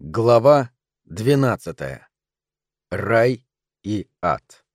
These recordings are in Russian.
Глава 12. Рай и ад.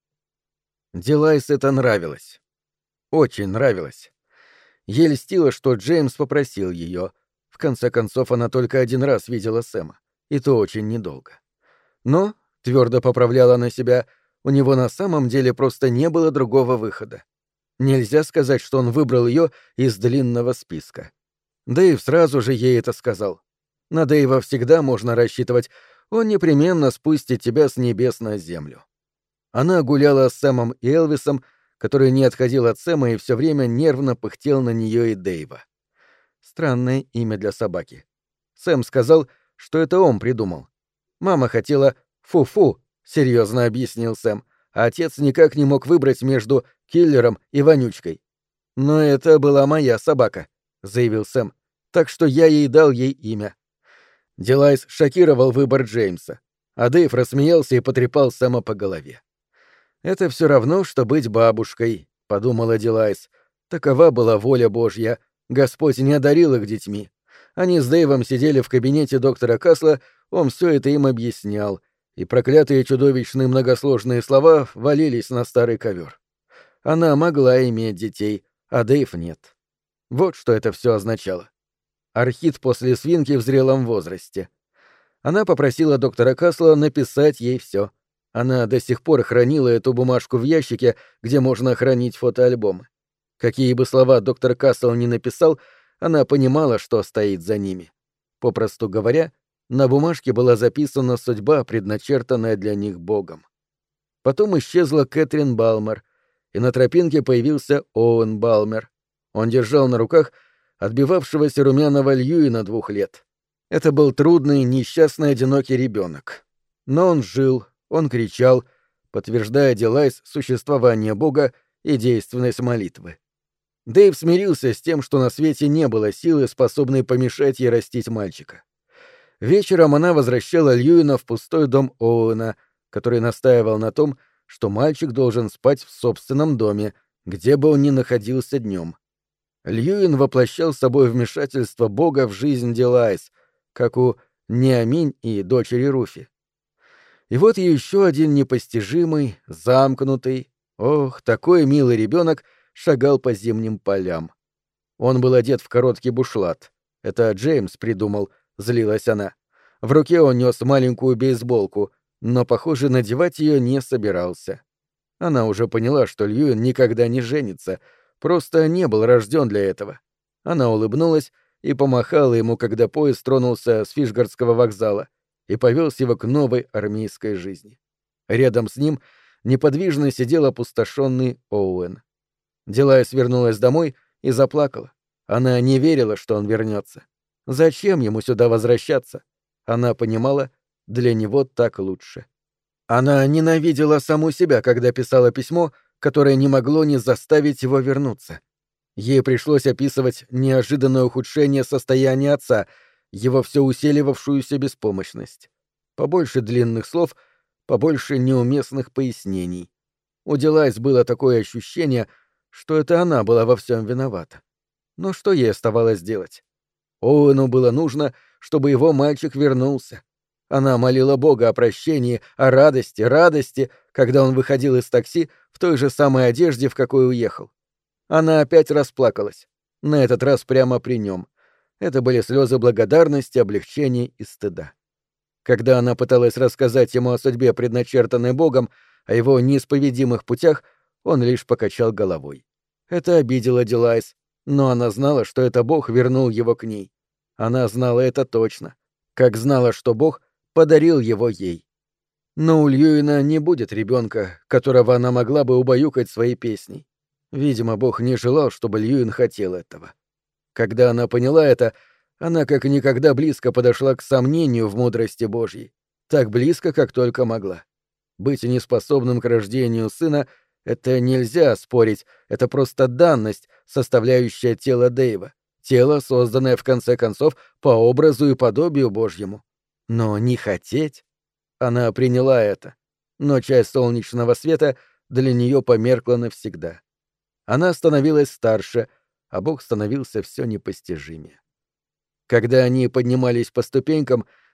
Дилайс это нравилось. Очень нравилось. Ей льстило, что Джеймс попросил ее. В конце концов, она только один раз видела Сэма, и то очень недолго. Но, твердо поправляла она себя, у него на самом деле просто не было другого выхода. Нельзя сказать, что он выбрал ее из длинного списка. Дэйв сразу же ей это сказал. На Дэйва всегда можно рассчитывать, он непременно спустит тебя с небес на землю. Она гуляла с Сэмом и Элвисом, который не отходил от Сэма и все время нервно пыхтел на нее и Дэйва. Странное имя для собаки. Сэм сказал, что это он придумал. Мама хотела «фу-фу», — серьезно объяснил Сэм, а отец никак не мог выбрать между Киллером и Вонючкой. «Но это была моя собака», — заявил Сэм, — «так что я ей дал ей имя». Дилайс шокировал выбор Джеймса, а Дэйв рассмеялся и потрепал Сэма по голове. «Это все равно, что быть бабушкой», — подумала Дилайс. Такова была воля Божья. Господь не одарил их детьми. Они с Дэйвом сидели в кабинете доктора Касла, он все это им объяснял, и проклятые чудовищные многосложные слова валились на старый ковер. Она могла иметь детей, а Дэйв нет. Вот что это все означало. Архит после свинки в зрелом возрасте. Она попросила доктора Касла написать ей все. Она до сих пор хранила эту бумажку в ящике, где можно хранить фотоальбомы. Какие бы слова доктор Касл ни написал, она понимала, что стоит за ними. Попросту говоря, на бумажке была записана судьба, предначертанная для них Богом. Потом исчезла Кэтрин Балмер, и на тропинке появился Оуэн Балмер. Он держал на руках отбивавшегося румяного Льюина 2 лет. Это был трудный, несчастный, одинокий ребенок. Но он жил, он кричал, подтверждая Дилайс существование Бога и действенность молитвы. Дэйв смирился с тем, что на свете не было силы, способной помешать ей растить мальчика. Вечером она возвращала Льюина в пустой дом Оуэна, который настаивал на том, что мальчик должен спать в собственном доме, где бы он ни находился днем. Льюин воплощал собой вмешательство Бога в жизнь Дилайс, как у Неаминь и дочери Руфи. И вот еще один непостижимый, замкнутый, такой милый ребенок шагал по зимним полям. Он был одет в короткий бушлат. Это Джеймс придумал, злилась она. В руке он нес маленькую бейсболку, но, похоже, надевать ее не собирался. Она уже поняла, что Льюин никогда не женится, просто не был рожден для этого. Она улыбнулась и помахала ему, когда поезд тронулся с Фишгардского вокзала и повез его к новой армейской жизни. Рядом с ним неподвижно сидел опустошенный Оуэн. Дилайс вернулась домой и заплакала. Она не верила, что он вернется. Зачем ему сюда возвращаться? Она понимала, для него так лучше. Она ненавидела саму себя, когда писала письмо, которое не могло не заставить его вернуться. Ей пришлось описывать неожиданное ухудшение состояния отца, его все усиливавшуюся беспомощность. Побольше длинных слов, побольше неуместных пояснений. У Дилайс было такое ощущение, что это она была во всем виновата. Но что ей оставалось делать? Оуэну было нужно, чтобы его мальчик вернулся. Она молила Бога о прощении, о радости, когда он выходил из такси в той же самой одежде, в какой уехал. Она опять расплакалась, на этот раз прямо при нем. Это были слезы благодарности, облегчения и стыда. Когда она пыталась рассказать ему о судьбе, предначертанной Богом, о его неисповедимых путях, он лишь покачал головой. Это обидело Дилайс, но она знала, что это Бог вернул его к ней. Она знала это точно, как знала, что Бог подарил его ей. Но у Льюина не будет ребенка, которого она могла бы убаюкать своей песней. Видимо, Бог не желал, чтобы Льюин хотел этого. Когда она поняла это, она как никогда близко подошла к сомнению в мудрости Божьей. Так близко, как только могла. Быть неспособным к рождению сына — это нельзя спорить, это просто данность, составляющая тело Дэйва. Тело, созданное, в конце концов, по образу и подобию Божьему. Но не хотеть... Она приняла это, но часть солнечного света для нее померкла навсегда. Она становилась старше, а Бог становился все непостижимее. Когда они поднимались по ступенькам,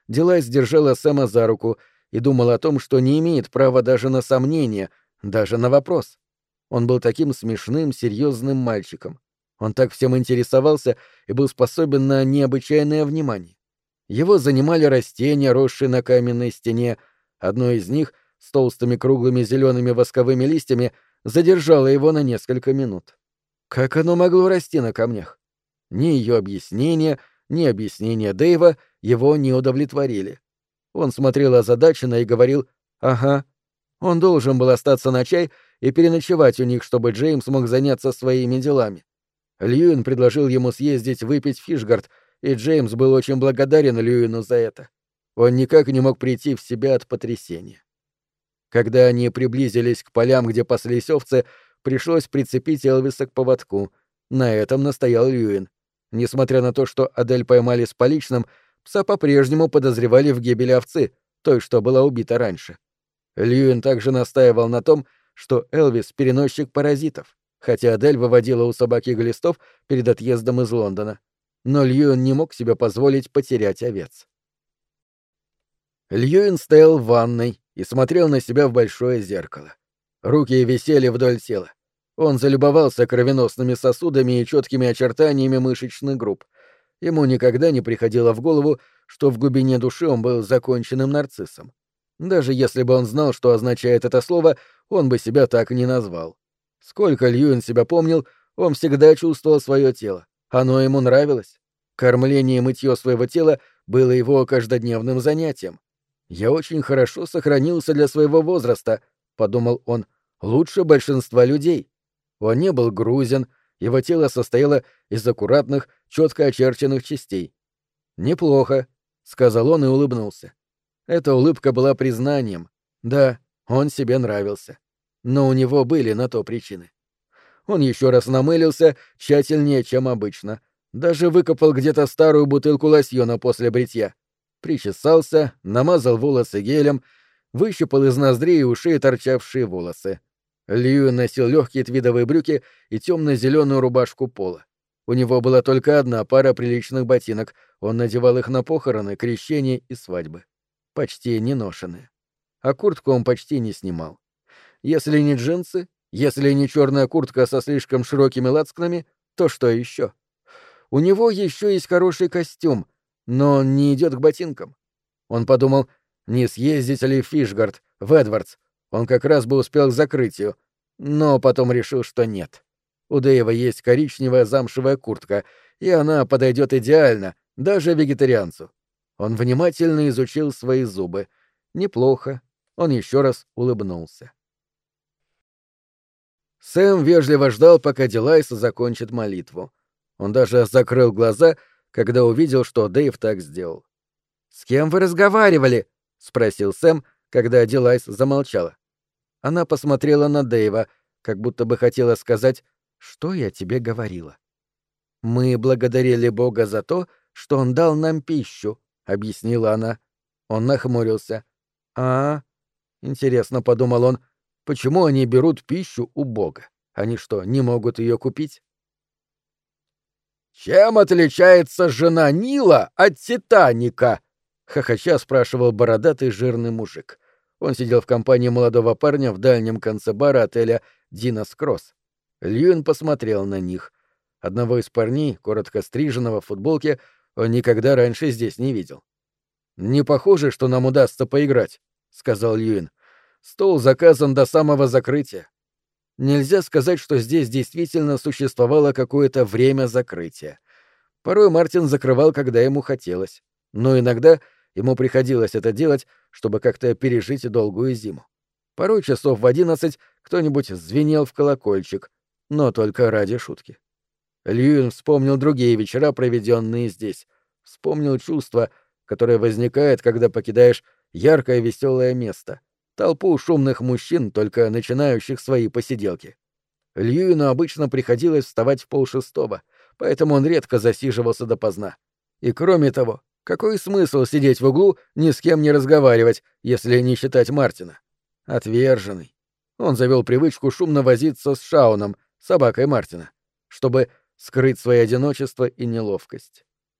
Дилайс держала Сэма за руку и думала о том, что не имеет права даже на сомнение, даже на вопрос. Он был таким смешным, серьезным мальчиком. Он так всем интересовался и был способен на необычайное внимание. Его занимали растения, росшие на каменной стене. Одно из них, с толстыми круглыми зелеными восковыми листьями, задержало его на несколько минут. Как оно могло расти на камнях? Ни ее объяснения, ни объяснения Дэйва его не удовлетворили. Он смотрел озадаченно и говорил «Ага». Он должен был остаться на чай и переночевать у них, чтобы Джеймс мог заняться своими делами. Льюин предложил ему съездить выпить в Фишгард, и Джеймс был очень благодарен Льюину за это. Он никак не мог прийти в себя от потрясения. Когда они приблизились к полям, где паслись овцы, пришлось прицепить Элвиса к поводку. На этом настоял Льюин. Несмотря на то, что Адель поймали с поличным, пса по-прежнему подозревали в гибели овцы, той, что была убита раньше. Льюин также настаивал на том, что Элвис — переносчик паразитов, хотя Адель выводила у собаки глистов перед отъездом из Лондона. Но Льюин не мог себе позволить потерять овец. Льюин стоял в ванной и смотрел на себя в большое зеркало. Руки висели вдоль тела. Он залюбовался кровеносными сосудами и четкими очертаниями мышечных групп. Ему никогда не приходило в голову, что в глубине души он был законченным нарциссом. Даже если бы он знал, что означает это слово, он бы себя так не назвал. Сколько Льюин себя помнил, он всегда чувствовал свое тело. Оно ему нравилось. Кормление и мытье своего тела было его каждодневным занятием. «Я очень хорошо сохранился для своего возраста», — подумал он, — «лучше большинства людей». Он не был грузен, его тело состояло из аккуратных, четко очерченных частей. «Неплохо», — сказал он и улыбнулся. Эта улыбка была признанием. Да, он себе нравился. Но у него были на то причины. Он еще раз намылился тщательнее, чем обычно. Даже выкопал где-то старую бутылку лосьона после бритья. Причесался, намазал волосы гелем, выщипал из ноздрей и ушей торчавшие волосы. Льюин носил легкие твидовые брюки и темно-зеленую рубашку пола. У него была только одна пара приличных ботинок, он надевал их на похороны, крещения и свадьбы. Почти не ношеные. А куртку он почти не снимал. Если не джинсы, если не черная куртка со слишком широкими лацканами, то что еще? У него еще есть хороший костюм, но он не идет к ботинкам. Он подумал, не съездить ли в Фишгард, в Эдвардс. Он как раз бы успел к закрытию, но потом решил, что нет. У Дэйва есть коричневая замшевая куртка, и она подойдет идеально, даже вегетарианцу. Он внимательно изучил свои зубы. Неплохо. Он еще раз улыбнулся. Сэм вежливо ждал, пока Дилайс закончит молитву. Он даже закрыл глаза, когда увидел, что Дэйв так сделал. «С кем вы разговаривали?» — спросил Сэм, когда Дилайс замолчала. Она посмотрела на Дэйва, как будто бы хотела сказать, что я тебе говорила. «Мы благодарили Бога за то, что Он дал нам пищу», — объяснила она. Он нахмурился. «А, интересно», — подумал он, — «почему они берут пищу у Бога? Они что, не могут ее купить?» «Чем отличается жена Нила от Титаника?» — хохоча спрашивал бородатый жирный мужик. Он сидел в компании молодого парня в дальнем конце бара отеля «Динас Кросс». Льюин посмотрел на них. Одного из парней, коротко стриженного в футболке, он никогда раньше здесь не видел. «Не похоже, что нам удастся поиграть», — сказал Льюин. «Стол заказан до самого закрытия». Нельзя сказать, что здесь действительно существовало какое-то время закрытия. Порой Мартин закрывал, когда ему хотелось, но иногда ему приходилось это делать, чтобы как-то пережить долгую зиму. Порой часов в 11 кто-нибудь звенел в колокольчик, но только ради шутки. Льюин вспомнил другие вечера, проведенные здесь. Вспомнил чувство, которое возникает, когда покидаешь яркое веселое место. Толпу шумных мужчин, только начинающих свои посиделки. Льюину обычно приходилось вставать в 5:30, поэтому он редко засиживался допоздна. И кроме того, какой смысл сидеть в углу, ни с кем не разговаривать, если не считать Мартина? Отверженный. Он завел привычку шумно возиться с Шауном, собакой Мартина, чтобы скрыть свое одиночество и неловкость.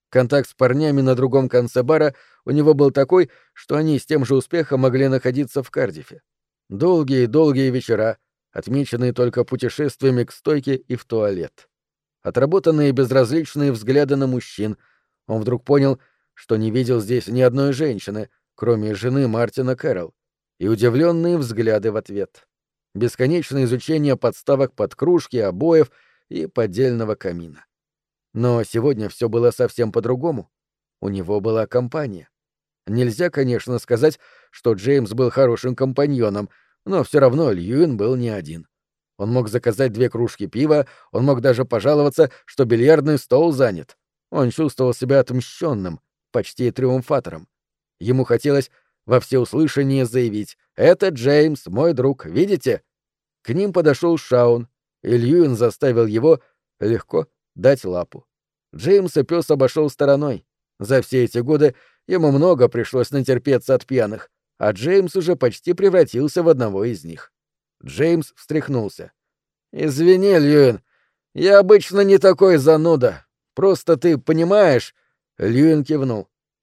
Контакт с парнями на другом конце бара у него был такой, что они с тем же успехом могли находиться в Кардифе. Долгие-долгие вечера, отмеченные только путешествиями к стойке и в туалет. Отработанные безразличные взгляды на мужчин. Он вдруг понял, что не видел здесь ни одной женщины, кроме жены Мартина Кэрролл, и удивленные взгляды в ответ. Бесконечное изучение подставок под кружки, обоев и поддельного камина. Но сегодня все было совсем по-другому. У него была компания. Нельзя, конечно, сказать, что Джеймс был хорошим компаньоном, но все равно Льюин был не один. Он мог заказать 2 кружки пива, он мог даже пожаловаться, что бильярдный стол занят. Он чувствовал себя отмщенным, почти триумфатором. Ему хотелось во всеуслышание заявить: «Это Джеймс, мой друг, видите?» К ним подошел Шаун, и Льюин заставил его легко дать лапу. Джеймса пес обошел стороной. За все эти годы ему много пришлось натерпеться от пьяных, а Джеймс уже почти превратился в одного из них. Джеймс встряхнулся. «Извини, Льюин, я обычно не такой зануда. Просто ты понимаешь...» Льюин кивнул.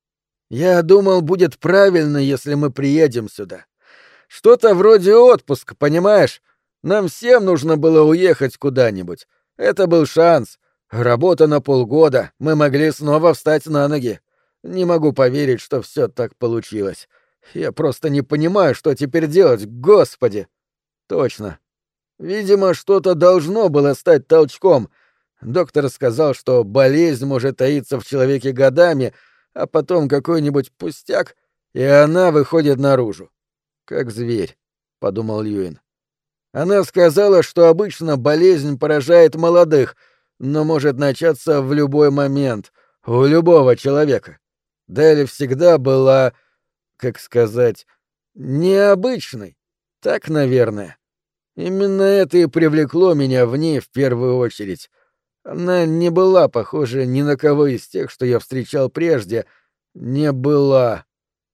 «Я думал, будет правильно, если мы приедем сюда. Что-то вроде отпуска, понимаешь? Нам всем нужно было уехать куда-нибудь. Это был шанс. Работа на полгода, мы могли снова встать на ноги. Не могу поверить, что все так получилось. Я просто не понимаю, что теперь делать, господи!» «Точно. Видимо, что-то должно было стать толчком. Доктор сказал, что болезнь может таиться в человеке годами, а потом какой-нибудь пустяк, и она выходит наружу. Как зверь», — подумал Льюин. «Она сказала, что обычно болезнь поражает молодых, но может начаться в любой момент, у любого человека. Делли всегда была, как сказать, необычной. Так, наверное. Именно это и привлекло меня в ней в первую очередь. Она не была похожа ни на кого из тех, что я встречал прежде. Не была.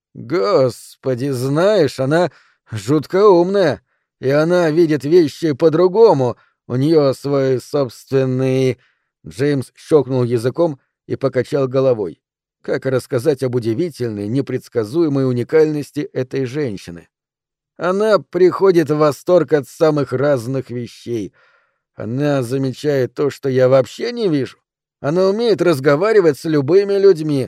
Господи, знаешь, она жутко умная, и она видит вещи по-другому. У нее свой собственный...» Джеймс щелкнул языком и покачал головой. Как рассказать об удивительной, непредсказуемой уникальности этой женщины? Она приходит в восторг от самых разных вещей. Она замечает то, что я вообще не вижу. Она умеет разговаривать с любыми людьми.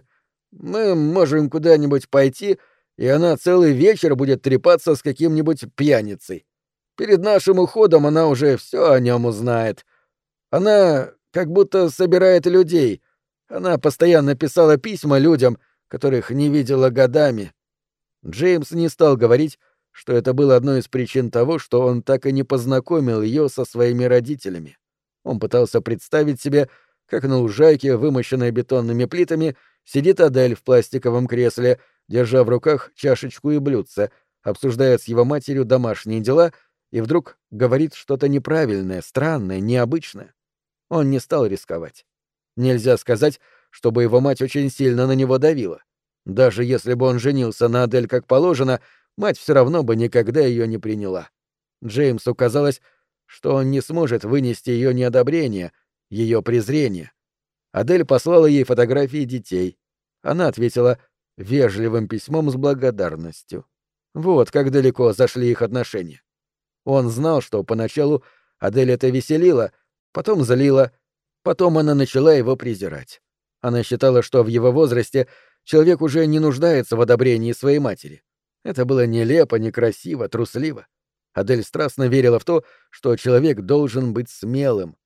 Мы можем куда-нибудь пойти, и она целый вечер будет трепаться с каким-нибудь пьяницей. Перед нашим уходом она уже все о нем узнает. Она как будто собирает людей. Она постоянно писала письма людям, которых не видела годами. Джеймс не стал говорить, что это было одной из причин того, что он так и не познакомил ее со своими родителями. Он пытался представить себе, как на лужайке, вымощенной бетонными плитами, сидит Адель в пластиковом кресле, держа в руках чашечку и блюдце, обсуждая с его матерью домашние дела, и вдруг говорит что-то неправильное, странное, необычное. Он не стал рисковать. Нельзя сказать, чтобы его мать очень сильно на него давила. Даже если бы он женился на Адель как положено, мать все равно бы никогда ее не приняла. Джеймсу казалось, что он не сможет вынести ее неодобрение, ее презрение. Адель послала ей фотографии детей. Она ответила вежливым письмом с благодарностью. Вот как далеко зашли их отношения. Он знал, что поначалу Адель это веселила, потом злила, потом она начала его презирать. Она считала, что в его возрасте человек уже не нуждается в одобрении своей матери. Это было нелепо, некрасиво, трусливо. Адель страстно верила в то, что человек должен быть смелым.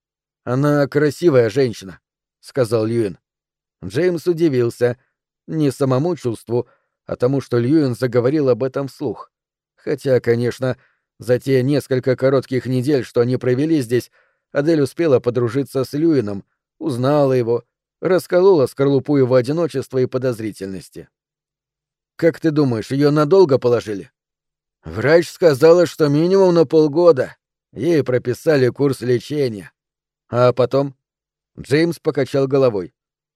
«Она красивая женщина», — сказал Льюин. Джеймс удивился. Не самому чувству, а тому, что Льюин заговорил об этом вслух. Хотя, конечно, за те несколько коротких недель, что они провели здесь, Адель успела подружиться с Льюином, узнала его, расколола скорлупу его одиночества и подозрительности. «Как ты думаешь, ее надолго положили?» «Врач сказала, что минимум на полгода. Ей прописали курс лечения. А потом?» Джеймс покачал головой.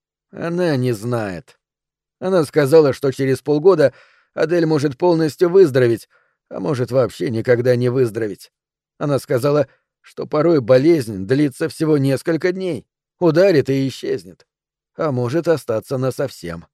«Она не знает. Она сказала, что через полгода Адель может полностью выздороветь, а может вообще никогда не выздороветь. Она сказала, что порой болезнь длится всего несколько дней, ударит и исчезнет. а может остаться насовсем.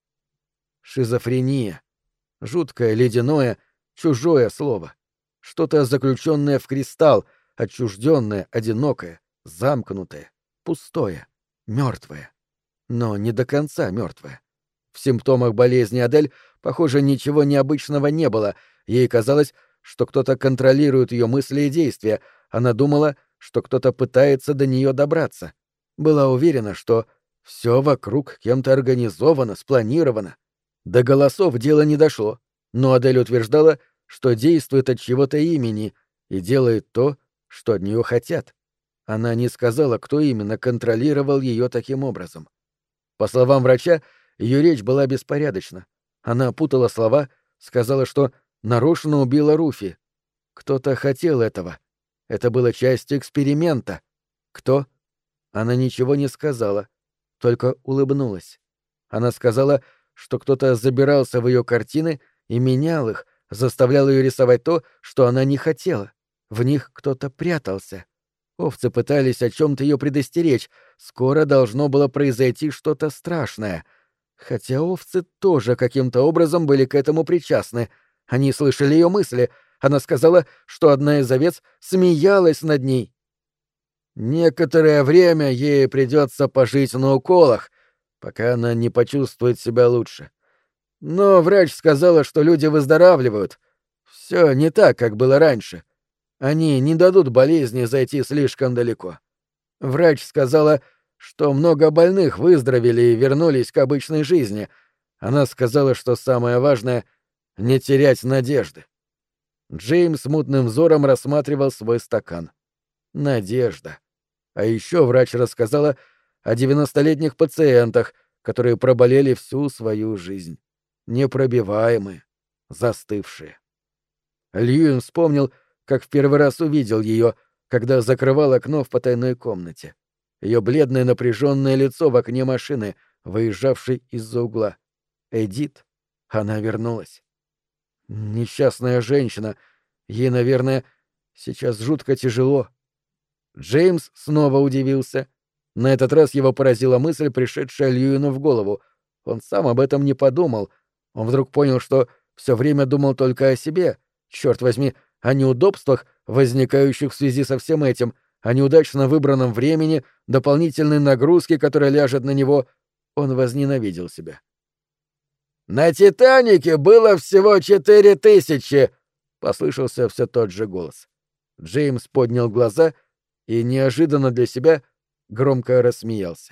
Шизофрения. Жуткое, ледяное, чужое слово. Что-то заключенное в кристалл, отчужденное, одинокое, замкнутое, пустое, мертвое. Но не до конца мертвое. В симптомах болезни Адель, похоже, ничего необычного не было. Ей казалось, что кто-то контролирует ее мысли и действия. Она думала, что кто-то пытается до нее добраться. Была уверена, что все вокруг кем-то организовано, спланировано. До голосов дело не дошло, но Адель утверждала, что действует от чего-то имени и делает то, что от нее хотят. Она не сказала, кто именно контролировал ее таким образом. По словам врача, ее речь была беспорядочна. Она путала слова, сказала, что нарочно убила Руфи. Кто-то хотел этого. Это было частью эксперимента. Кто? Она ничего не сказала, только улыбнулась. Она сказала, что кто-то забирался в ее картины и менял их, заставлял ее рисовать то, что она не хотела. В них кто-то прятался. Овцы пытались о чем-то ее предостеречь. Скоро должно было произойти что-то страшное. Хотя овцы тоже каким-то образом были к этому причастны. Они слышали ее мысли. Она сказала, что одна из овец смеялась над ней. Некоторое время ей придется пожить на уколах, пока она не почувствует себя лучше. Но врач сказала, что люди выздоравливают. Все не так, как было раньше. Они не дадут болезни зайти слишком далеко. Врач сказала, что много больных выздоровели и вернулись к обычной жизни. Она сказала, что самое важное — не терять надежды. Джеймс мутным взором рассматривал свой стакан. Надежда. А еще врач рассказала о 90-летних пациентах, которые проболели всю свою жизнь. Непробиваемые, застывшие. Льюин вспомнил, как в первый раз увидел ее, когда закрывал окно в потайной комнате. Ее бледное напряженное лицо в окне машины, выезжавшей из-за угла. Эдит. Она вернулась. Несчастная женщина. Ей, наверное, сейчас жутко тяжело. Джеймс снова удивился. На этот раз его поразила мысль, пришедшая Льюину в голову. Он сам об этом не подумал. Он вдруг понял, что все время думал только о себе. Черт возьми, о неудобствах, возникающих в связи со всем этим, о неудачно выбранном времени, дополнительной нагрузке, которая ляжет на него. Он возненавидел себя. «На «Титанике» было всего 4000!» — послышался все тот же голос. Джеймс поднял глаза и неожиданно для себя громко рассмеялся.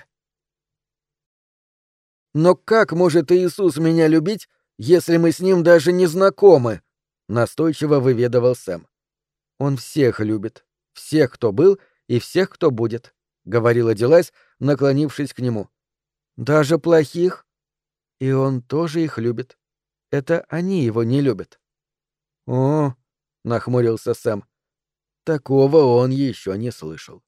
«Но как может Иисус меня любить, если мы с ним даже не знакомы?» — настойчиво выведывал Сэм. «Он всех любит, всех, кто был, и всех, кто будет», — говорила Дилайс, наклонившись к нему. «Даже плохих? И он тоже их любит. Это они его не любят». «О», — нахмурился Сэм, — такого он еще не слышал.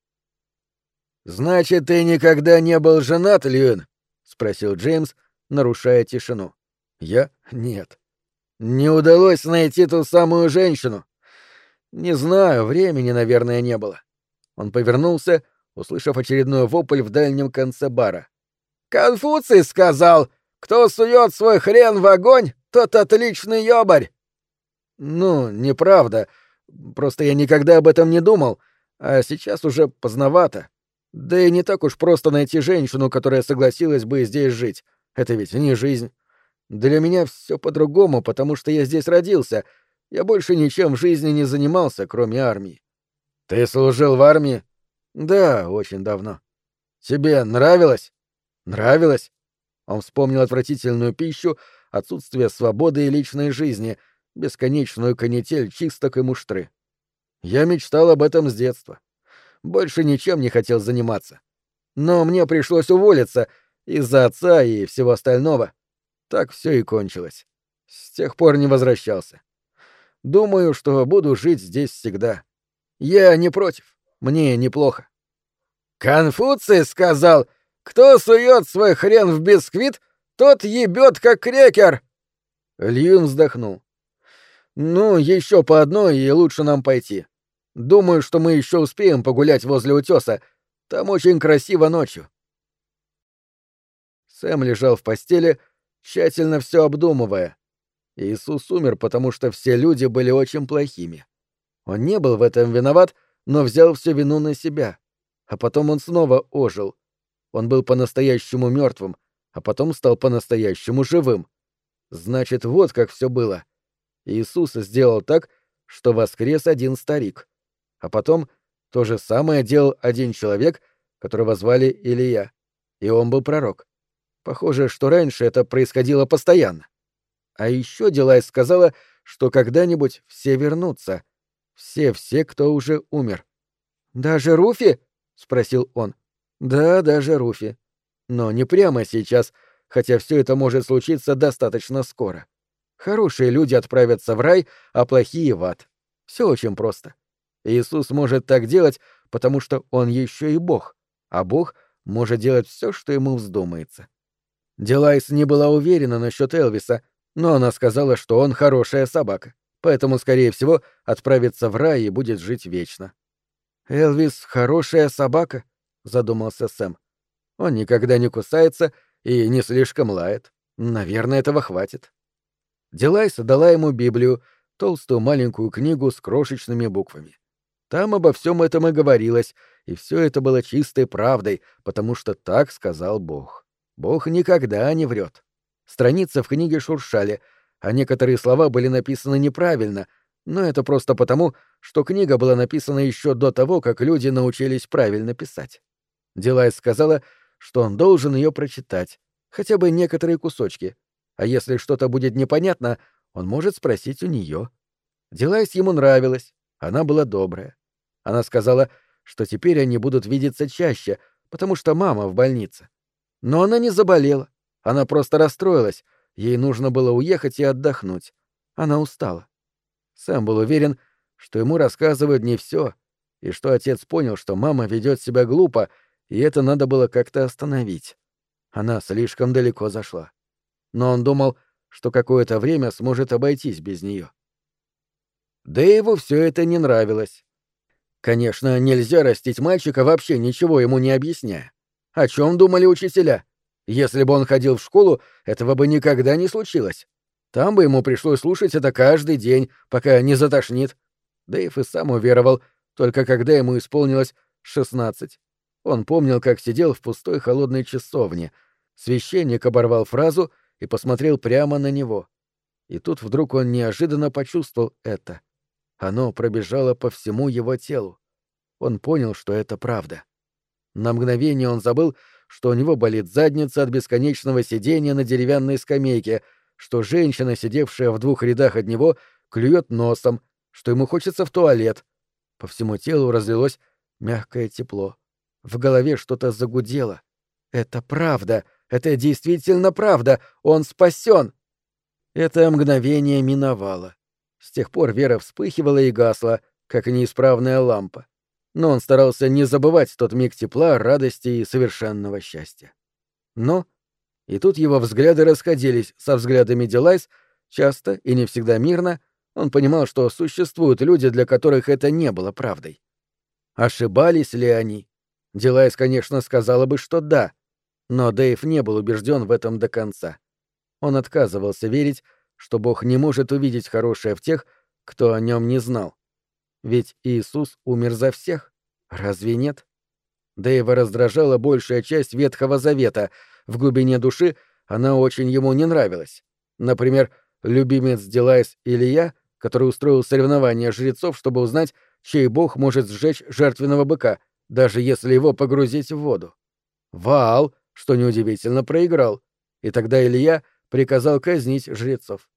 «Значит, ты никогда не был женат, Льюин?» — спросил Джеймс, нарушая тишину. «Я? Нет. Не удалось найти ту самую женщину. Не знаю, времени, наверное, не было». Он повернулся, услышав очередной вопль в дальнем конце бара. «Конфуций сказал, кто сует свой хрен в огонь, тот отличный ёбарь!» «Ну, неправда. Просто я никогда об этом не думал, а сейчас уже поздновато. Да и не так уж просто найти женщину, которая согласилась бы здесь жить. Это ведь не жизнь. Для меня все по-другому, потому что я здесь родился. Я больше ничем в жизни не занимался, кроме армии». «Ты служил в армии?» «Да, очень давно». «Тебе нравилось?» «Нравилось?» Он вспомнил отвратительную пищу, отсутствие свободы и личной жизни, бесконечную канитель чисток и муштры. «Я мечтал об этом с детства. Больше ничем не хотел заниматься. Но мне пришлось уволиться из-за отца и всего остального. Так все и кончилось. С тех пор не возвращался. Думаю, что буду жить здесь всегда. Я не против. Мне неплохо». «Конфуций сказал, кто сует свой хрен в бисквит, тот ебет как крекер!» Льюин вздохнул. «Ну, еще по одной, и лучше нам пойти. Думаю, что мы еще успеем погулять возле утеса. Там очень красиво ночью». Сэм лежал в постели, тщательно все обдумывая. Иисус умер, потому что все люди были очень плохими. Он не был в этом виноват, но взял всю вину на себя. А потом он снова ожил. Он был по-настоящему мертвым, а потом стал по-настоящему живым. Значит, вот как все было. Иисус сделал так, что воскрес один старик. А потом то же самое делал один человек, которого звали Илия. И он был пророк. Похоже, что раньше это происходило постоянно. А еще Дилайс сказала, что когда-нибудь все вернутся. Все, кто уже умер. «Даже Руфи?» — спросил он. «Да, даже Руфи. Но не прямо сейчас, хотя все это может случиться достаточно скоро. Хорошие люди отправятся в рай, а плохие — в ад. Все очень просто. Иисус может так делать, потому что Он еще и Бог, а Бог может делать все, что ему вздумается». Дилайс не была уверена насчет Элвиса, но она сказала, что он хорошая собака, поэтому, скорее всего, отправится в рай и будет жить вечно. «Элвис — хорошая собака», — задумался Сэм. «Он никогда не кусается и не слишком лает. Наверное, этого хватит». Дилайс дала ему Библию, толстую маленькую книгу с крошечными буквами. Там обо всем этом и говорилось, и все это было чистой правдой, потому что так сказал Бог. Бог никогда не врет. Страницы в книге шуршали, а некоторые слова были написаны неправильно, но это просто потому, что книга была написана еще до того, как люди научились правильно писать. Дилайс сказала, что он должен ее прочитать, хотя бы некоторые кусочки, а если что-то будет непонятно, он может спросить у нее. Дилайс ему нравилась, она была добрая. Она сказала, что теперь они будут видеться чаще, потому что мама в больнице. Но она не заболела, она просто расстроилась, ей нужно было уехать и отдохнуть. Она устала. Сэм был уверен, что ему рассказывают не все, и что отец понял, что мама ведет себя глупо, и это надо было как-то остановить. Она слишком далеко зашла. Но он думал, что какое-то время сможет обойтись без нее. Дэйву все это не нравилось. Конечно, нельзя растить мальчика, вообще ничего ему не объясняя. О чем думали учителя? Если бы он ходил в школу, этого бы никогда не случилось. Там бы ему пришлось слушать это каждый день, пока не затошнит. Дэйв и сам уверовал, только когда ему исполнилось 16. Он помнил, как сидел в пустой холодной часовне. Священник оборвал фразу и посмотрел прямо на него. И тут вдруг он неожиданно почувствовал это. Оно пробежало по всему его телу. Он понял, что это правда. На мгновение он забыл, что у него болит задница от бесконечного сидения на деревянной скамейке, что женщина, сидевшая в 2 рядах от него, клюет носом, что ему хочется в туалет. По всему телу разлилось мягкое тепло. В голове что-то загудело. Это правда, это действительно правда, он спасен. Это мгновение миновало. С тех пор вера вспыхивала и гасла, как неисправная лампа. Но он старался не забывать тот миг тепла, радости и совершенного счастья. Но и тут его взгляды расходились со взглядами Дилайс, часто и не всегда мирно. Он понимал, что существуют люди, для которых это не было правдой. Ошибались ли они? Дилайс, конечно, сказала бы, что да, но Дэйв не был убежден в этом до конца. Он отказывался верить, что Бог не может увидеть хорошее в тех, кто о нем не знал. Ведь Иисус умер за всех, разве нет? Дэйва раздражала большая часть Ветхого Завета, в глубине души она очень ему не нравилась. Например, любимец Дилайс Илия, который устроил соревнования жрецов, чтобы узнать, чей бог может сжечь жертвенного быка, даже если его погрузить в воду. Ваал, что неудивительно, проиграл, и тогда Илья приказал казнить жрецов.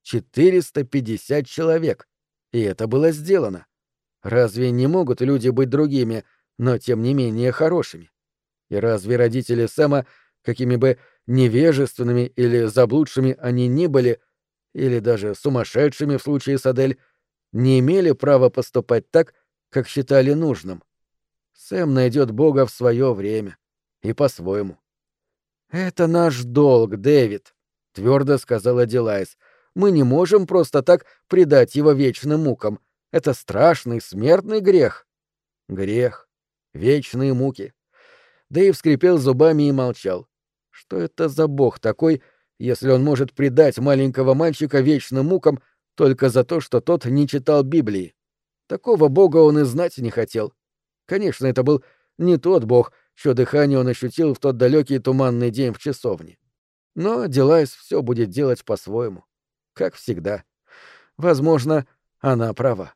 450 человек, и это было сделано. Разве не могут люди быть другими, но тем не менее хорошими? И разве родители Сэма, какими бы невежественными или заблудшими они ни были, или даже сумасшедшими в случае с Адель, не имели права поступать так, как считали нужным? Сэм найдет Бога в свое время и по-своему. «Это наш долг, Дэвид», — твердо сказала Дилайс. «Мы не можем просто так предать его вечным мукам. Это страшный смертный грех». Грех. Вечные муки. Дэйв скрипел зубами и молчал. Что это за бог такой, если он может предать маленького мальчика вечным мукам только за то, что тот не читал Библии? Такого бога он и знать не хотел. Конечно, это был не тот бог, чье дыхание он ощутил в тот далекий туманный день в часовне. Но Дилайс все будет делать по-своему. Как всегда. Возможно, она права.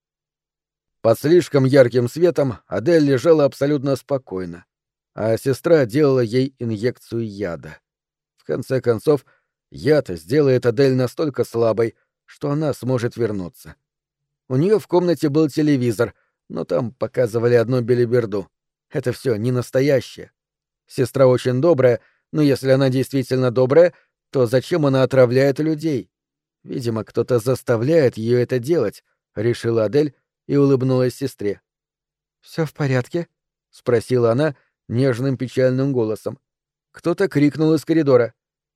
Под слишком ярким светом Адель лежала абсолютно спокойно, а сестра делала ей инъекцию яда. В конце концов, яд сделает Адель настолько слабой, что она сможет вернуться. У нее в комнате был телевизор, но там показывали одну белиберду. Это все не настоящее. Сестра очень добрая, но если она действительно добрая, то зачем она отравляет людей? Видимо, кто-то заставляет ее это делать, решила Адель и улыбнулась сестре. Все в порядке? Спросила она нежным печальным голосом. Кто-то крикнул из коридора.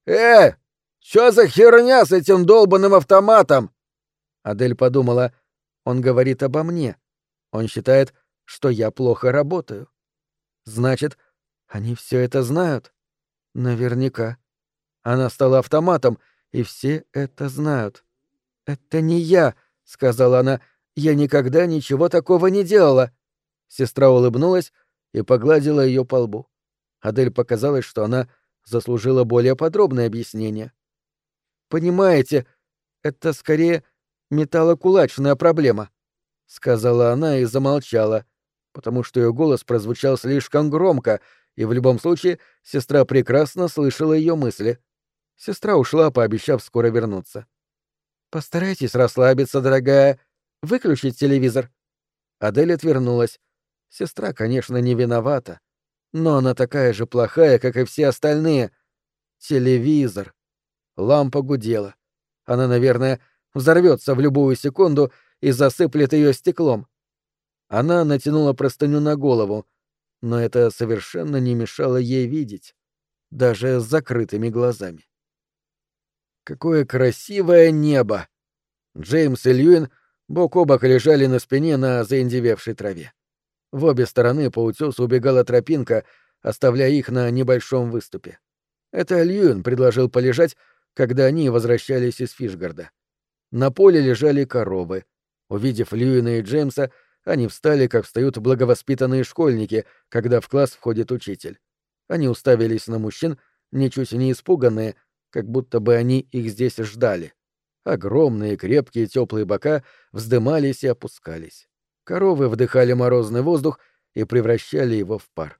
Чё за херня с этим долбаным автоматом? Адель подумала, он говорит обо мне. Он считает, что я плохо работаю. Значит, они все это знают? Наверняка. Она стала автоматом, и все это знают. «Это не я», — сказала она. «Я никогда ничего такого не делала». Сестра улыбнулась и погладила ее по лбу. Адель показалось, что она заслужила более подробное объяснение. «Понимаете, это скорее металлокулачная проблема», — сказала она и замолчала, потому что ее голос прозвучал слишком громко, и в любом случае сестра прекрасно слышала ее мысли. Сестра ушла, пообещав скоро вернуться. «Постарайтесь расслабиться, дорогая. Выключить телевизор». Адель отвернулась. Сестра, конечно, не виновата, но она такая же плохая, как и все остальные. Телевизор. Лампа гудела. Она, наверное, взорвется в любую секунду и засыплет ее стеклом. Она натянула простыню на голову, но это совершенно не мешало ей видеть, даже с закрытыми глазами. Какое красивое небо! Джеймс и Льюин бок о бок лежали на спине на заиндевевшей траве. В обе стороны по утесу убегала тропинка, оставляя их на небольшом выступе. Это Льюин предложил полежать, когда они возвращались из Фишгарда. На поле лежали коровы. Увидев Льюина и Джеймса, они встали, как встают благовоспитанные школьники, когда в класс входит учитель. Они уставились на мужчин, ничуть не испуганные, как будто бы они их здесь ждали. Огромные, крепкие, теплые бока вздымались и опускались. Коровы вдыхали морозный воздух и превращали его в пар.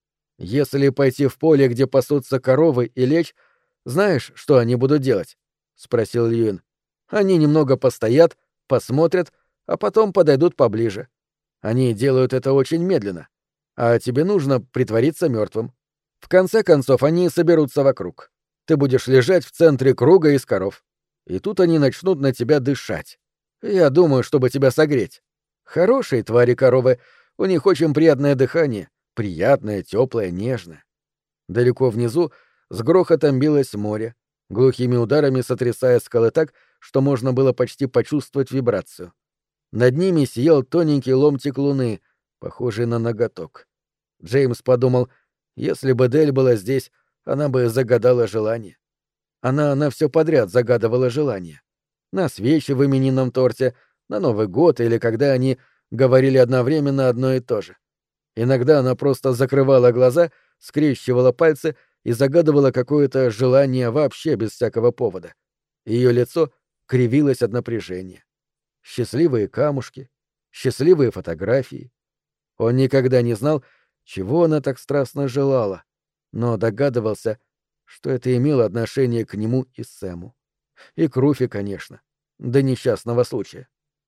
«Если пойти в поле, где пасутся коровы, и лечь, знаешь, что они будут делать?» — спросил Льюин. «Они немного постоят, посмотрят, а потом подойдут поближе. Они делают это очень медленно, а тебе нужно притвориться мертвым. В конце концов, они соберутся вокруг. Ты будешь лежать в центре круга из коров. И тут они начнут на тебя дышать. Я думаю, чтобы тебя согреть. Хорошие твари коровы, у них очень приятное дыхание, приятное, теплое, нежное». Далеко внизу с грохотом билось море, глухими ударами сотрясая скалы так, что можно было почти почувствовать вибрацию. Над ними сиял тоненький ломтик луны, похожий на ноготок. Джеймс подумал, если бы Дель была здесь, она бы загадала желание. Она на все подряд загадывала желание. На свечи в именинном торте, на Новый год или когда они говорили одновременно одно и то же. Иногда она просто закрывала глаза, скрещивала пальцы и загадывала какое-то желание вообще без всякого повода. Ее лицо кривилось от напряжения. Счастливые камушки, счастливые фотографии. Он никогда не знал, чего она так страстно желала, но догадывался, что это имело отношение к нему и Сэму. И к Руфи, конечно, до несчастного случая.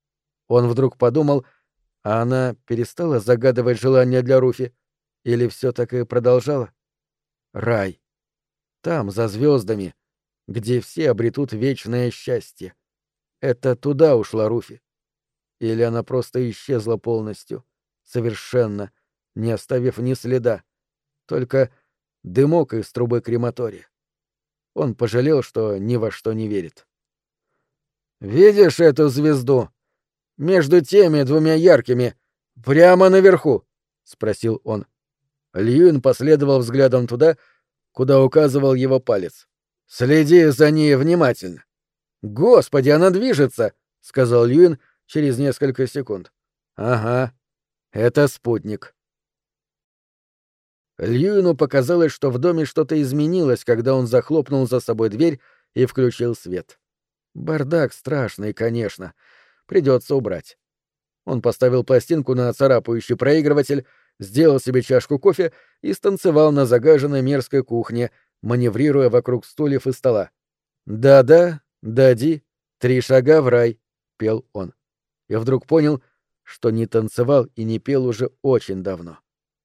Он вдруг подумал, а она перестала загадывать желания для Руфи или все так и продолжала? Рай. Там, за звездами, где все обретут вечное счастье. Это туда ушла Руфи. Или она просто исчезла полностью, совершенно, не оставив ни следа, только дымок из трубы крематория. Он пожалел, что ни во что не верит. «Видишь эту звезду? Между теми двумя яркими, прямо наверху?» — спросил он. Льюин последовал взглядом туда, куда указывал его палец. «Следи за ней внимательно». «Господи, она движется!» — сказал Льюин через несколько секунд. «Ага, это спутник». Льюину показалось, что в доме что-то изменилось, когда он захлопнул за собой дверь и включил свет. Бардак страшный, конечно. Придется убрать. Он поставил пластинку на царапающий проигрыватель, сделал себе чашку кофе и станцевал на загаженной мерзкой кухне, маневрируя вокруг стульев и стола. «Да-да, дади, 3 шага в рай», — пел он. И вдруг понял, что не танцевал и не пел уже очень давно.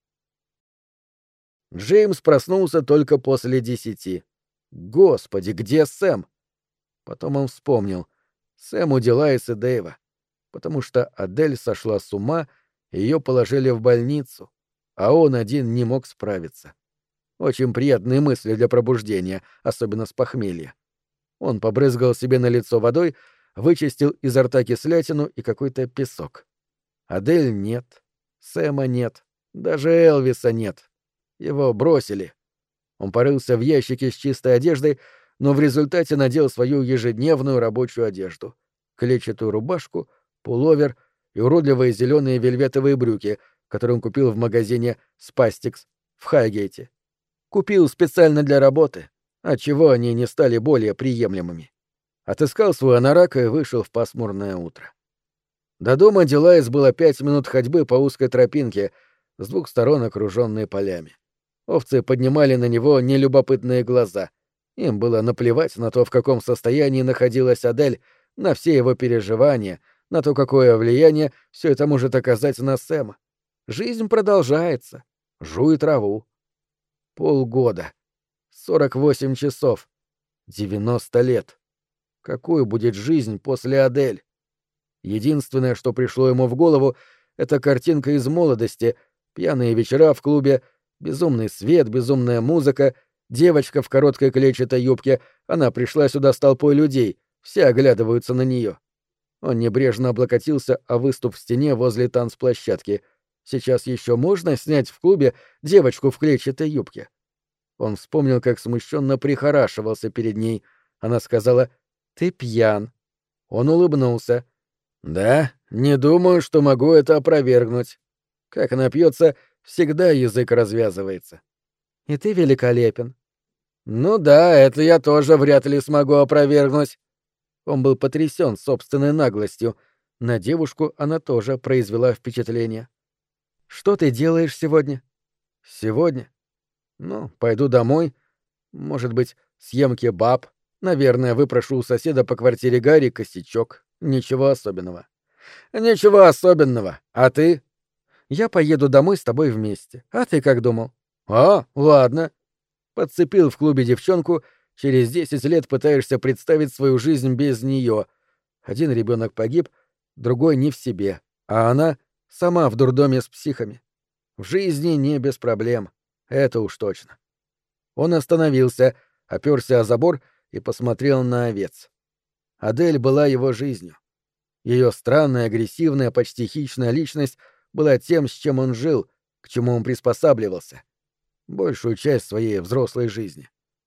Джеймс проснулся только после 10. Господи, где Сэм? Потом он вспомнил. Сэм у Дилайс и Дэйва. Потому что Адель сошла с ума, и ее положили в больницу, а он один не мог справиться. Очень приятные мысли для пробуждения, особенно с похмелья. Он побрызгал себе на лицо водой, вычистил изо рта кислятину и какой-то песок. Адель нет, Сэма нет, даже Элвиса нет. Его бросили. Он порылся в ящике с чистой одеждой, но в результате надел свою ежедневную рабочую одежду. Клетчатую рубашку, пуловер и уродливые зеленые вельветовые брюки, которые он купил в магазине «Спастикс» в Хайгейте. Купил специально для работы, отчего они не стали более приемлемыми. Отыскал свой анорак и вышел в пасмурное утро. До дома Дилайс было 5 минут ходьбы по узкой тропинке, с 2 сторон окруженной полями. Овцы поднимали на него нелюбопытные глаза. Им было наплевать на то, в каком состоянии находилась Адель, на все его переживания, на то, какое влияние все это может оказать на Сэма. Жизнь продолжается. Жуй траву. Полгода. 48 часов. 90 лет. Какой будет жизнь после Адель? Единственное, что пришло ему в голову, это картинка из молодости, пьяные вечера в клубе, безумный свет, безумная музыка, девочка в короткой клетчатой юбке. Она пришла сюда с толпой людей, все оглядываются на нее. Он небрежно облокотился о выступ в стене возле танцплощадки. Сейчас еще можно снять в клубе девочку в клетчатой юбке? Он вспомнил, как смущенно прихорашивался перед ней. Она сказала: «Ты пьян». Он улыбнулся. «Да, не думаю, что могу это опровергнуть. Как напьется, всегда язык развязывается». «И ты великолепен». «Ну да, это я тоже вряд ли смогу опровергнуть». Он был потрясен собственной наглостью. На девушку она тоже произвела впечатление. «Что ты делаешь сегодня?» «Сегодня? Ну, пойду домой. Может быть, съем кебаб. Наверное, выпрошу у соседа по квартире Гарри косячок. Ничего особенного». «Ничего особенного. А ты?» «Я поеду домой с тобой вместе. А ты как думал?» «А, ладно». Подцепил в клубе девчонку, через 10 лет пытаешься представить свою жизнь без нее. Один ребенок погиб, другой не в себе, а она сама в дурдоме с психами. В жизни не без проблем, это уж точно. Он остановился, оперся о забор и посмотрел на овец. Адель была его жизнью. Ее странная, агрессивная, почти хищная личность была тем, с чем он жил, к чему он приспосабливался. Большую часть своей взрослой жизни.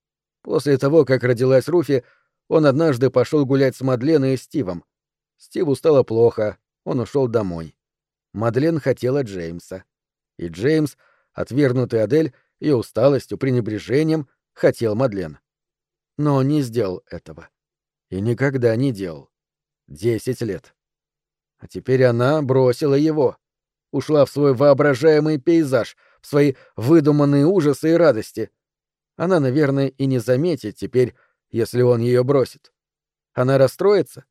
После того, как родилась Руфи, он однажды пошел гулять с Мадлен и Стивом. Стиву стало плохо, он ушел домой. Мадлен хотела Джеймса. И Джеймс, отвергнутый Адель, ее усталостью, пренебрежением, хотел Мадлен. Но он не сделал этого. И никогда не делал. 10 лет. А теперь она бросила его. Ушла в свой воображаемый пейзаж, в свои выдуманные ужасы и радости. Она, наверное, и не заметит теперь, если он ее бросит. Она расстроится?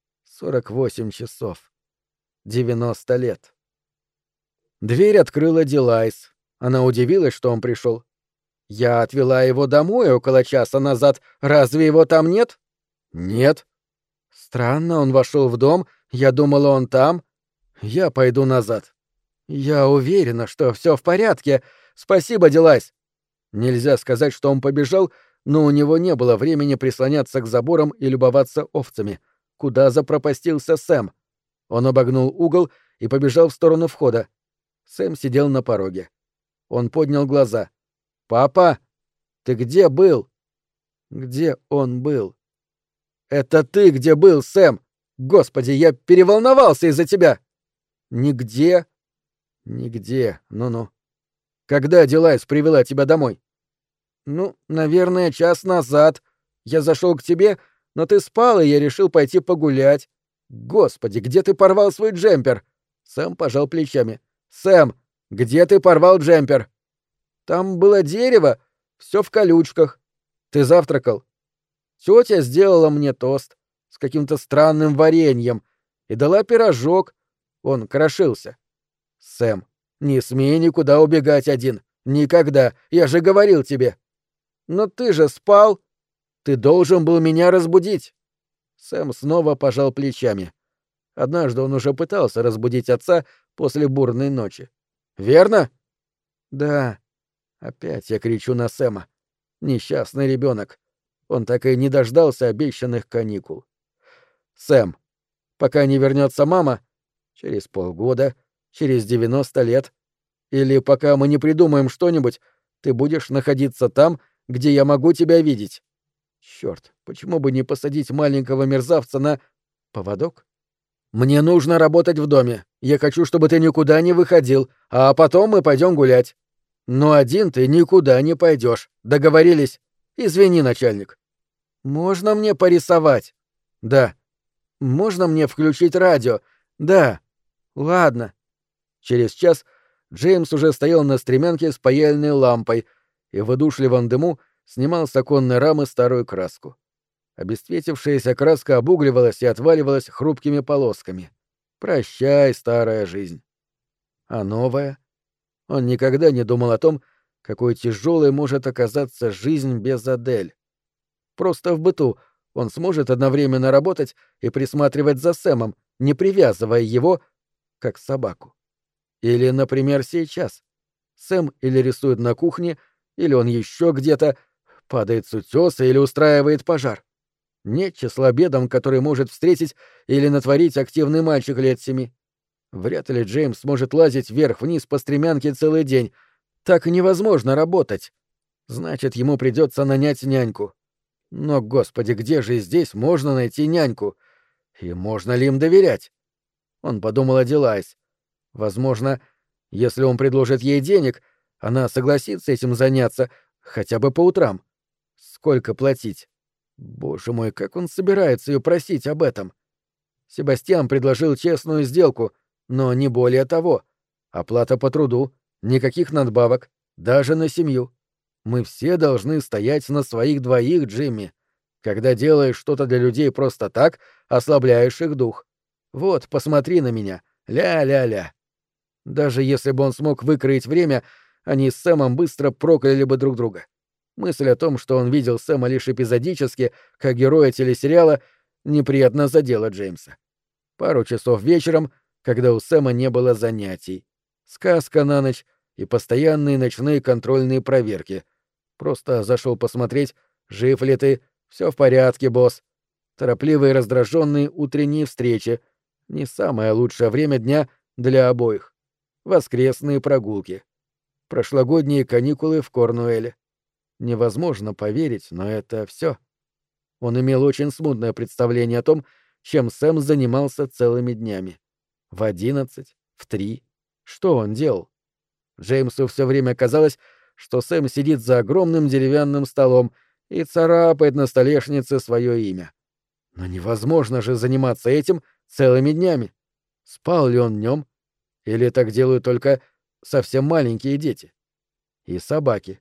48 часов. 90 лет. Дверь открыла Дилайс. Она удивилась, что он пришел. «Я отвела его домой около часа назад. Разве его там нет?» «Нет». «Странно, он вошел в дом. Я думала, он там. Я пойду назад». «Я уверена, что все в порядке. Спасибо, Дилайс». Нельзя сказать, что он побежал, но у него не было времени прислоняться к заборам и любоваться овцами. Куда запропастился Сэм? Он обогнул угол и побежал в сторону входа. Сэм сидел на пороге. Он поднял глаза. «Папа!» Ты где был? Где он был? Это ты где был, Сэм? Господи, я переволновался из-за тебя. Нигде? Нигде. Ну-ну. Когда Дилайс привела тебя домой? Ну, наверное, час назад. Я зашел к тебе, но ты спал, и я решил пойти погулять. Господи, где ты порвал свой джемпер? Сэм пожал плечами. Сэм, где ты порвал джемпер? Там было дерево, все в колючках. Ты завтракал? Тетя сделала мне тост с каким-то странным вареньем и дала пирожок. Он крошился. Сэм, не смей никуда убегать один. Никогда. Я же говорил тебе. Но ты же спал. Ты должен был меня разбудить. Сэм снова пожал плечами. Однажды он уже пытался разбудить отца после бурной ночи. Верно? Да. Опять я кричу на Сэма. Несчастный ребенок. Он так и не дождался обещанных каникул. Сэм, пока не вернется мама, через полгода, через 90 лет, или пока мы не придумаем что-нибудь, ты будешь находиться там, где я могу тебя видеть. Черт, почему бы не посадить маленького мерзавца на поводок? Мне нужно работать в доме. Я хочу, чтобы ты никуда не выходил, а потом мы пойдем гулять. Но один ты никуда не пойдешь. Договорились? Извини, начальник. Можно мне порисовать? Да. Можно мне включить радио? Да. Ладно. Через час Джеймс уже стоял на стремянке с паяльной лампой и в удушливом дыму снимал с оконной рамы старую краску. Обесцветившаяся краска обугливалась и отваливалась хрупкими полосками. Прощай, старая жизнь. А новая? Он никогда не думал о том, какой тяжелой может оказаться жизнь без Адель. Просто в быту он сможет одновременно работать и присматривать за Сэмом, не привязывая его, как собаку. Или, например, сейчас. Сэм или рисует на кухне, или он еще где-то падает с утеса или устраивает пожар. Нет числа бедам, которые может встретить или натворить активный мальчик лет 7. Вряд ли Джеймс сможет лазить вверх-вниз по стремянке целый день. Так невозможно работать. Значит, ему придется нанять няньку. Но, господи, где же здесь можно найти няньку? И можно ли им доверять? Он подумал о Дилайс. Возможно, если он предложит ей денег, она согласится этим заняться хотя бы по утрам. Сколько платить? Боже мой, как он собирается ее просить об этом? Себастьян предложил честную сделку, но не более того. Оплата по труду, никаких надбавок, даже на семью. Мы все должны стоять на своих двоих, Джимми. Когда делаешь что-то для людей просто так, ослабляешь их дух. Вот, посмотри на меня. Ля-ля-ля. Даже если бы он смог выкроить время, они с Сэмом быстро прокляли бы друг друга. Мысль о том, что он видел Сэма лишь эпизодически, как героя телесериала, неприятно задела Джеймса. Пару часов вечером, когда у Сэма не было занятий. Сказка на ночь и постоянные ночные контрольные проверки. Просто зашел посмотреть, жив ли ты, все в порядке, босс. Торопливые и раздраженные утренние встречи. Не самое лучшее время дня для обоих. Воскресные прогулки. Прошлогодние каникулы в Корнуэле. Невозможно поверить, но это все. Он имел очень смутное представление о том, чем Сэм занимался целыми днями. В 11, в 3. Что он делал? Джеймсу все время казалось, что Сэм сидит за огромным деревянным столом и царапает на столешнице свое имя. Но невозможно же заниматься этим целыми днями. Спал ли он днем? Или так делают только совсем маленькие дети? И собаки.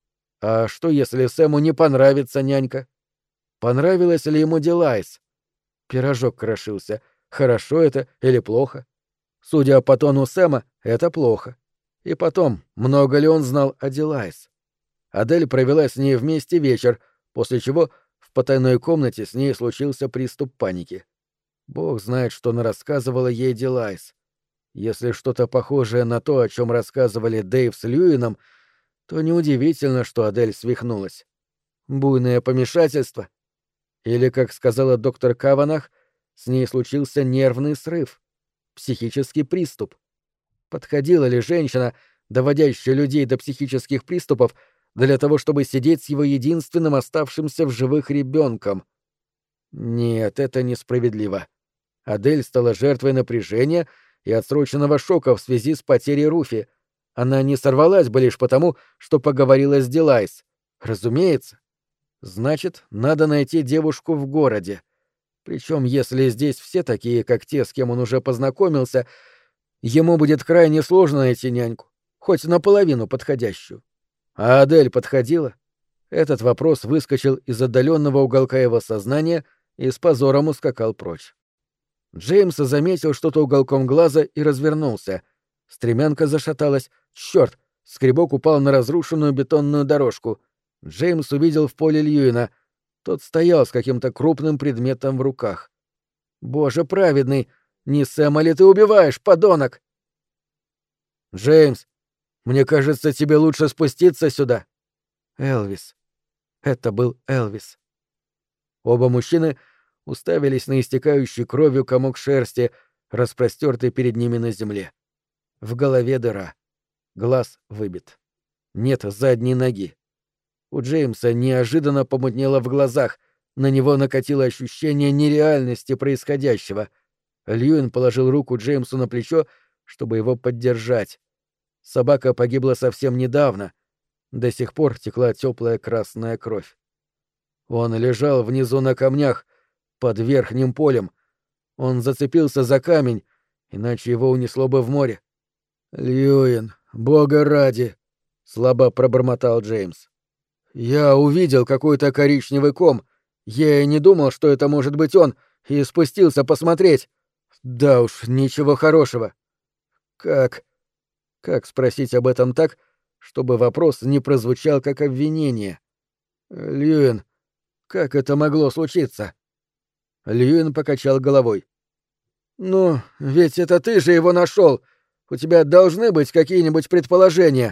А что, если Сэму не понравится нянька? Понравилась ли ему Дилайс? Пирожок крошился. Хорошо это или плохо? Судя по тону Сэма, это плохо. И потом, много ли он знал о Дилайс? Адель провела с ней вместе вечер, после чего в потайной комнате с ней случился приступ паники. Бог знает, что она рассказывала ей Дилайс. Если что-то похожее на то, о чем рассказывали Дэйв с Льюином, то неудивительно, что Адель свихнулась. Буйное помешательство. Или, как сказала доктор Каванах, с ней случился нервный срыв, психический приступ. Подходила ли женщина, доводящая людей до психических приступов, для того, чтобы сидеть с его единственным оставшимся в живых ребенком. Нет, это несправедливо. Адель стала жертвой напряжения и отсроченного шока в связи с потерей Руфи. Она не сорвалась бы лишь потому, что поговорила с Дилайс. Разумеется. Значит, надо найти девушку в городе. Причем, если здесь все такие, как те, с кем он уже познакомился, ему будет крайне сложно найти няньку, хоть наполовину подходящую. А Адель подходила? Этот вопрос выскочил из отдаленного уголка его сознания и с позором ускакал прочь. Джеймс заметил что-то уголком глаза и развернулся. Стремянка зашаталась. Чёрт! Скребок упал на разрушенную бетонную дорожку. Джеймс увидел в поле Льюина. Тот стоял с каким-то крупным предметом в руках. «Боже праведный! Не Сэма ли ты убиваешь, подонок?» «Джеймс, мне кажется, тебе лучше спуститься сюда». Элвис. Это был Элвис. Оба мужчины уставились на истекающий кровью комок шерсти, распростертый перед ними на земле. В голове дыра. Глаз выбит. Нет задней ноги. У Джеймса неожиданно помутнело в глазах, на него накатило ощущение нереальности происходящего. Льюин положил руку Джеймсу на плечо, чтобы его поддержать. Собака погибла совсем недавно. До сих пор текла теплая красная кровь. Он лежал внизу на камнях, под верхним полем. Он зацепился за камень, иначе его унесло бы в море. «Льюин, бога ради!» — слабо пробормотал Джеймс. «Я увидел какой-то коричневый ком. Я и не думал, что это может быть он, и спустился посмотреть. Да уж, ничего хорошего». «Как? Как спросить об этом так, чтобы вопрос не прозвучал как обвинение? Льюин, как это могло случиться?» Льюин покачал головой. «Ну, ведь это ты же его нашел. У тебя должны быть какие-нибудь предположения».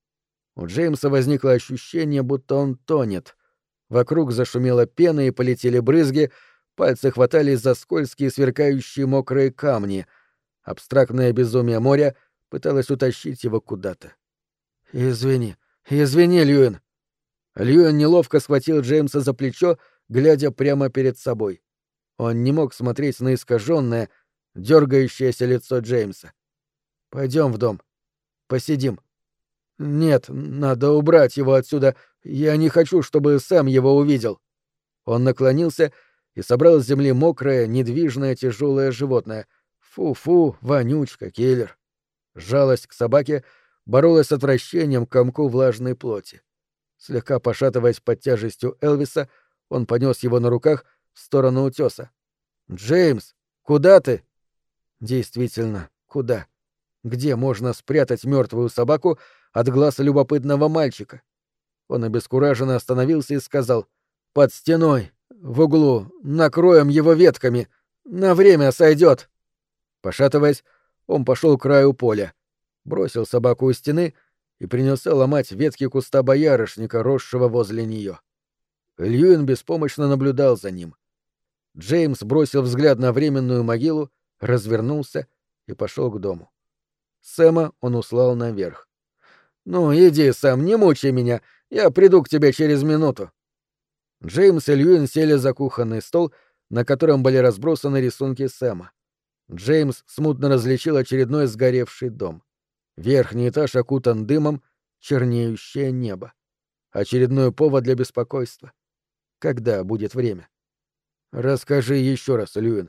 У Джеймса возникло ощущение, будто он тонет. Вокруг зашумела пена и полетели брызги, пальцы хватались за скользкие сверкающие мокрые камни. Абстрактное безумие моря пыталось утащить его куда-то. «Извини, Льюин». Льюин неловко схватил Джеймса за плечо, глядя прямо перед собой. Он не мог смотреть на искаженное, дергающееся лицо Джеймса. «Пойдем в дом. Посидим». «Нет, надо убрать его отсюда. Я не хочу, чтобы Сэм его увидел». Он наклонился и собрал с земли мокрое, недвижное, тяжелое животное. Фу-фу, вонючка, киллер. Жалость к собаке боролась с отвращением к комку влажной плоти. Слегка пошатываясь под тяжестью Элвиса, он понес его на руках в сторону утеса. «Джеймс, куда ты?» Действительно, куда? Где можно спрятать мертвую собаку от глаз любопытного мальчика? Он обескураженно остановился и сказал: «Под стеной, в углу, накроем его ветками. На время сойдет». Пошатываясь, он пошел к краю поля, бросил собаку у стены и принялся ломать ветки куста боярышника, росшего возле нее. Льюин беспомощно наблюдал за ним. Джеймс бросил взгляд на временную могилу, развернулся и пошел к дому. Сэма он услал наверх. «Ну, иди, Сэм, не мучай меня, я приду к тебе через минуту». Джеймс и Льюин сели за кухонный стол, на котором были разбросаны рисунки Сэма. Джеймс смутно различил очередной сгоревший дом. Верхний этаж окутан дымом, чернеющее небо. Очередной повод для беспокойства. Когда будет время? Расскажи еще раз, Льюин.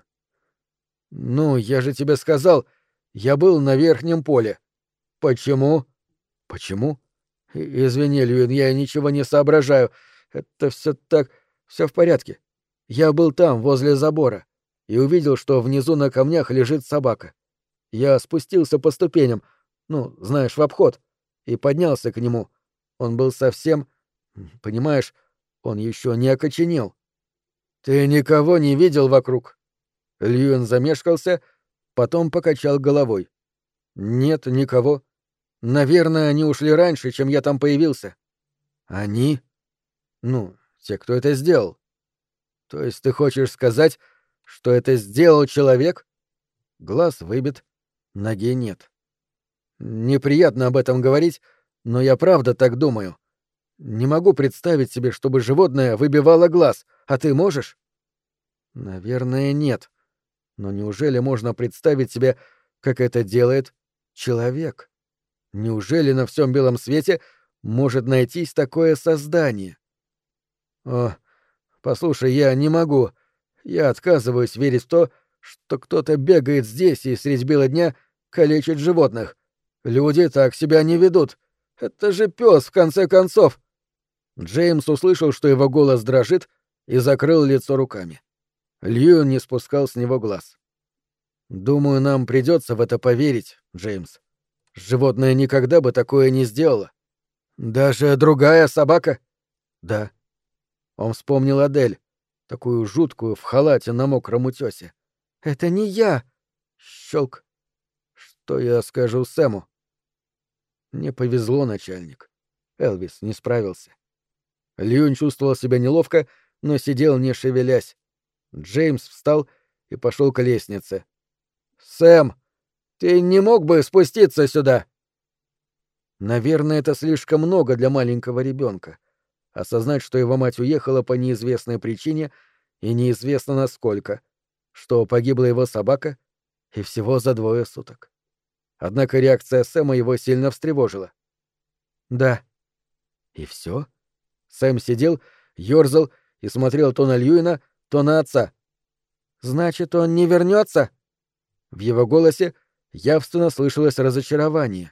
«Ну, я же тебе сказал, я был на верхнем поле». «Почему?» «Почему?» «Извини, Льюин, я ничего не соображаю. Это все так... все в порядке. Я был там, возле забора, и увидел, что внизу на камнях лежит собака. Я спустился по ступеням, ну, знаешь, в обход, и поднялся к нему. Он был совсем... понимаешь, он еще не окоченел». «Ты никого не видел вокруг?» Льюин замешкался, потом покачал головой. «Нет, никого. Наверное, они ушли раньше, чем я там появился». «Они?» «Ну, те, кто это сделал». «То есть ты хочешь сказать, что это сделал человек?» Глаз выбит, ноги нет. «Неприятно об этом говорить, но я правда так думаю. Не могу представить себе, чтобы животное выбивало глаз, а ты можешь? Наверное, нет. Но неужели можно представить себе, как это делает человек? Неужели на всем белом свете может найтись такое создание? О, послушай, я не могу. Я отказываюсь верить в то, что кто-то бегает здесь и средь бела дня калечит животных. Люди так себя не ведут. Это же пес, в конце концов. Джеймс услышал, что его голос дрожит, и закрыл лицо руками. Льюин не спускал с него глаз. «Думаю, нам придется в это поверить, Джеймс. Животное никогда бы такое не сделало. Даже другая собака?» «Да». Он вспомнил Адель, такую жуткую в халате на мокром утёсе. «Это не я!» Щелк. «Что я скажу Сэму?» Не повезло, начальник. Элвис не справился. Льюин чувствовал себя неловко, но сидел не шевелясь. Джеймс встал и пошел к лестнице. «Сэм, ты не мог бы спуститься сюда?» Наверное, это слишком много для маленького ребенка. Осознать, что его мать уехала по неизвестной причине и неизвестно насколько, что погибла его собака и всего за 2 суток. Однако реакция Сэма его сильно встревожила. «Да». «И все?» Сэм сидел, ёрзал и смотрел то на Льюина, то на отца. «Значит, он не вернется?» В его голосе явственно слышалось разочарование.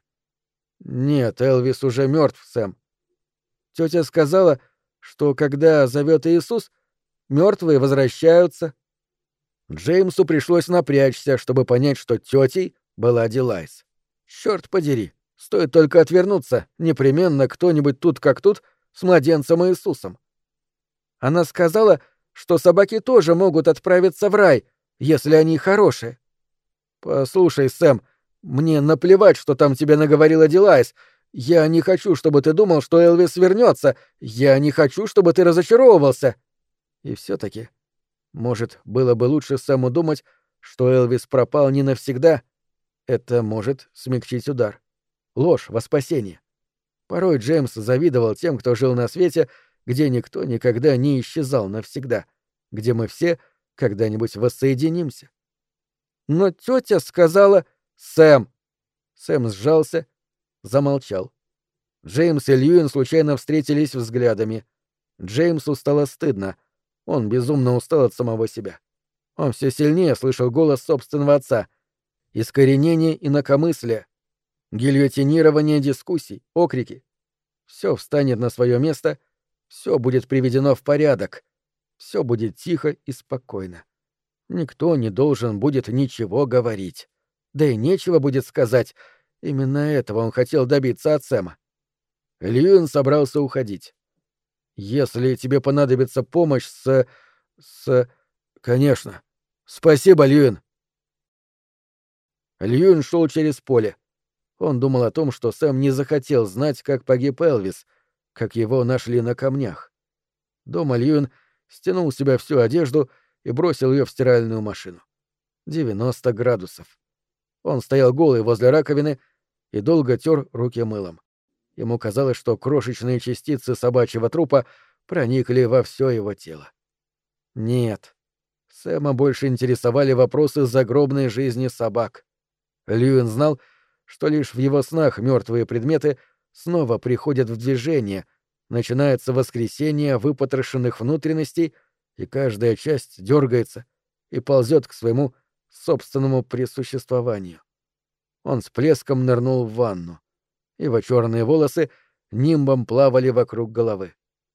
«Нет, Элвис уже мертв, Сэм. Тетя сказала, что когда зовет Иисус, мертвые возвращаются». Джеймсу пришлось напрячься, чтобы понять, что тетей была Дилайс. Черт подери, стоит только отвернуться, непременно кто-нибудь тут как тут с младенцем Иисусом. Она сказала, что собаки тоже могут отправиться в рай, если они хорошие. «Послушай, Сэм, мне наплевать, что там тебе наговорила Дилайс. Я не хочу, чтобы ты думал, что Элвис вернется. Я не хочу, чтобы ты разочаровывался». И все-таки, может, было бы лучше Сэму думать, что Элвис пропал не навсегда. Это может смягчить удар. Ложь во спасение. Порой Джеймс завидовал тем, кто жил на свете, где никто никогда не исчезал навсегда, где мы все когда-нибудь воссоединимся. Но тетя сказала «Сэм». Сэм сжался, замолчал. Джеймс и Льюин случайно встретились взглядами. Джеймсу стало стыдно. Он безумно устал от самого себя. Он все сильнее слышал голос собственного отца. Искоренение инакомыслия, гильотинирование дискуссий, окрики. Все встанет на свое место, все будет приведено в порядок, все будет тихо и спокойно. Никто не должен будет ничего говорить. Да и нечего будет сказать. Именно этого он хотел добиться от Сэма. Льюин собрался уходить. «Если тебе понадобится помощь Конечно. Спасибо, Льюин». Льюин шел через поле. Он думал о том, что Сэм не захотел знать, как погиб Элвис, как его нашли на камнях. Дома Льюин стянул с себя всю одежду и бросил ее в стиральную машину. 90 градусов. Он стоял голый возле раковины и долго тер руки мылом. Ему казалось, что крошечные частицы собачьего трупа проникли во все его тело. Нет. Сэма больше интересовали вопросы загробной жизни собак. Льюин знал, что лишь в его снах мертвые предметы снова приходят в движение, начинается воскресение выпотрошенных внутренностей, и каждая часть дергается и ползет к своему собственному присуществованию. Он с плеском нырнул в ванну. Его черные волосы нимбом плавали вокруг головы.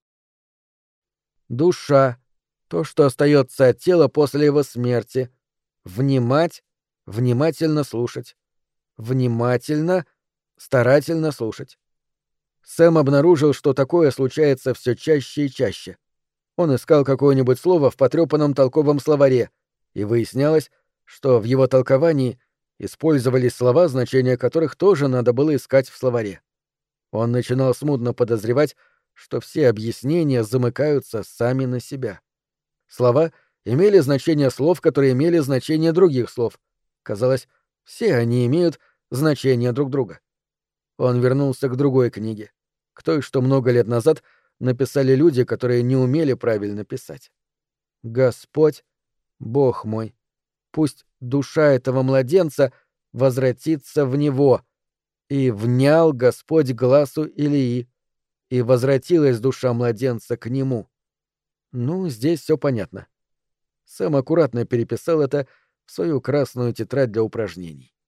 Душа — то, что остается от тела после его смерти. Внимательно слушать. Внимательно, старательно слушать. Сэм обнаружил, что такое случается все чаще и чаще. Он искал какое-нибудь слово в потрепанном толковом словаре, и выяснялось, что в его толковании использовались слова, значения которых тоже надо было искать в словаре. Он начинал смутно подозревать, что все объяснения замыкаются сами на себя. Слова имели значение слов, которые имели значение других слов. Казалось, все они имеют значение друг друга. Он вернулся к другой книге, к той, что много лет назад написали люди, которые не умели правильно писать. «Господь, Бог мой, пусть душа этого младенца возвратится в него. И внял Господь гласу Илии, и возвратилась душа младенца к нему». Ну, здесь все понятно. Сэм аккуратно переписал это в свою красную тетрадь для упражнений.